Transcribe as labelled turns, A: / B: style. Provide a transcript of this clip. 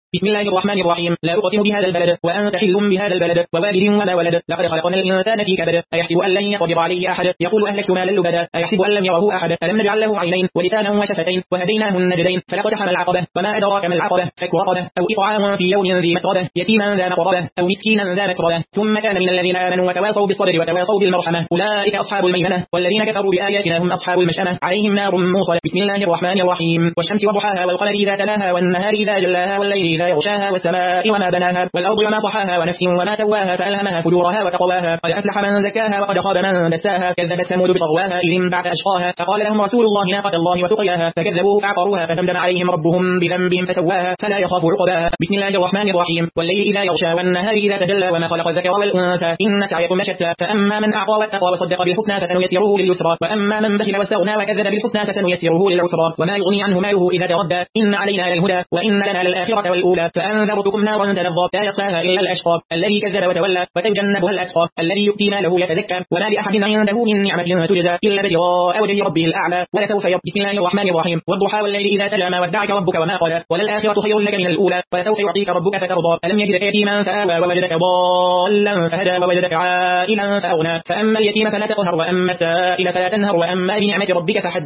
A: بسم الله الرحمن الرحيم. لا أقسم بهذا البلد وأنت حل بهذا البلد ووالد وما ولد. لقد خلقنا الإنسان في كبد. أيحسب أن لن يقدر عليه أحد. يقول أهلكت مالا لبدا. أيحسب أن لم يره أحد. ألم نجعل له عينين ولسانا وشفتين وهديناه النجدين. فلاقتحم العقبة وما أدراك ما العقبة. فك رقبة أو إطعام في يوم ذي مسغبة يتيما ذا مقربة أو مسكينا ذا متربة ثم كان من الذين آمنوا وتواصوا بالصبر وتواصوا بالمرحمة أولئك أصحاب الميمنة والذين كفروا بآياتنا هم أصحاب المشأمة عليهم نار موصدة. بسم الله الرحمن الرحيم. والشمس وضحاها والقمر إذا تلاها والنهار إذا جلاها والليل إذا يغشاها والسماء وما بناها والأرض وما طحاها ونفس وما سواها فألهمها فجورها وتقواها. قد أفلح من زكاها وقد خاب من دساها. كذبت ثمود بطغواها إذ انبعث أشقاها فقال لهم رسول الله ناقة الله وسقياها فكذبوه فعقروها فدمدم عليهم ربهم بذنبهم فسواها فلا يخاف عقباها. بسم الله الرحمن الرحيم. والليل إذا يغشى والنهار إذا تجلى وما خلق الذكر والأنثى إن سعيكم لشتى. فأما من أعطى واتقى وصدق بالحسنى فسنيسره لليسرى وأما من بخل واستغنى وكذب بالحسنى فسنيسره للعسرى وما يغني عنه ماله إذا تردى. إن علينا للهدى وإن لنا للآخرة والأولى. فأنذرتكم نارا تلظى لا يصلاها إلا الأشقى الذي كذب وتولى وسيجنبها الأتقى الذي يؤتي ماله يتزكى وما لأحد عنده من نعمة تجزى إلا ابتغاء وجه ربه الأعلى ولسوف يرضى. بسم الله الرحمن الرحيم. والضحى والليل إذا سجى ما ودعك ربك وما قلى وللآخرة خير لك من الأولى ولسوف يعطيك ربك فترضى. ألم يجدك يتيما فآوى ووجدك ضالا فهدى ووجدك عائلا فأغنى. فأما اليتيم فلا تقهر وأما السائل فلا تنهر وأما بنعمة ربك فحدث.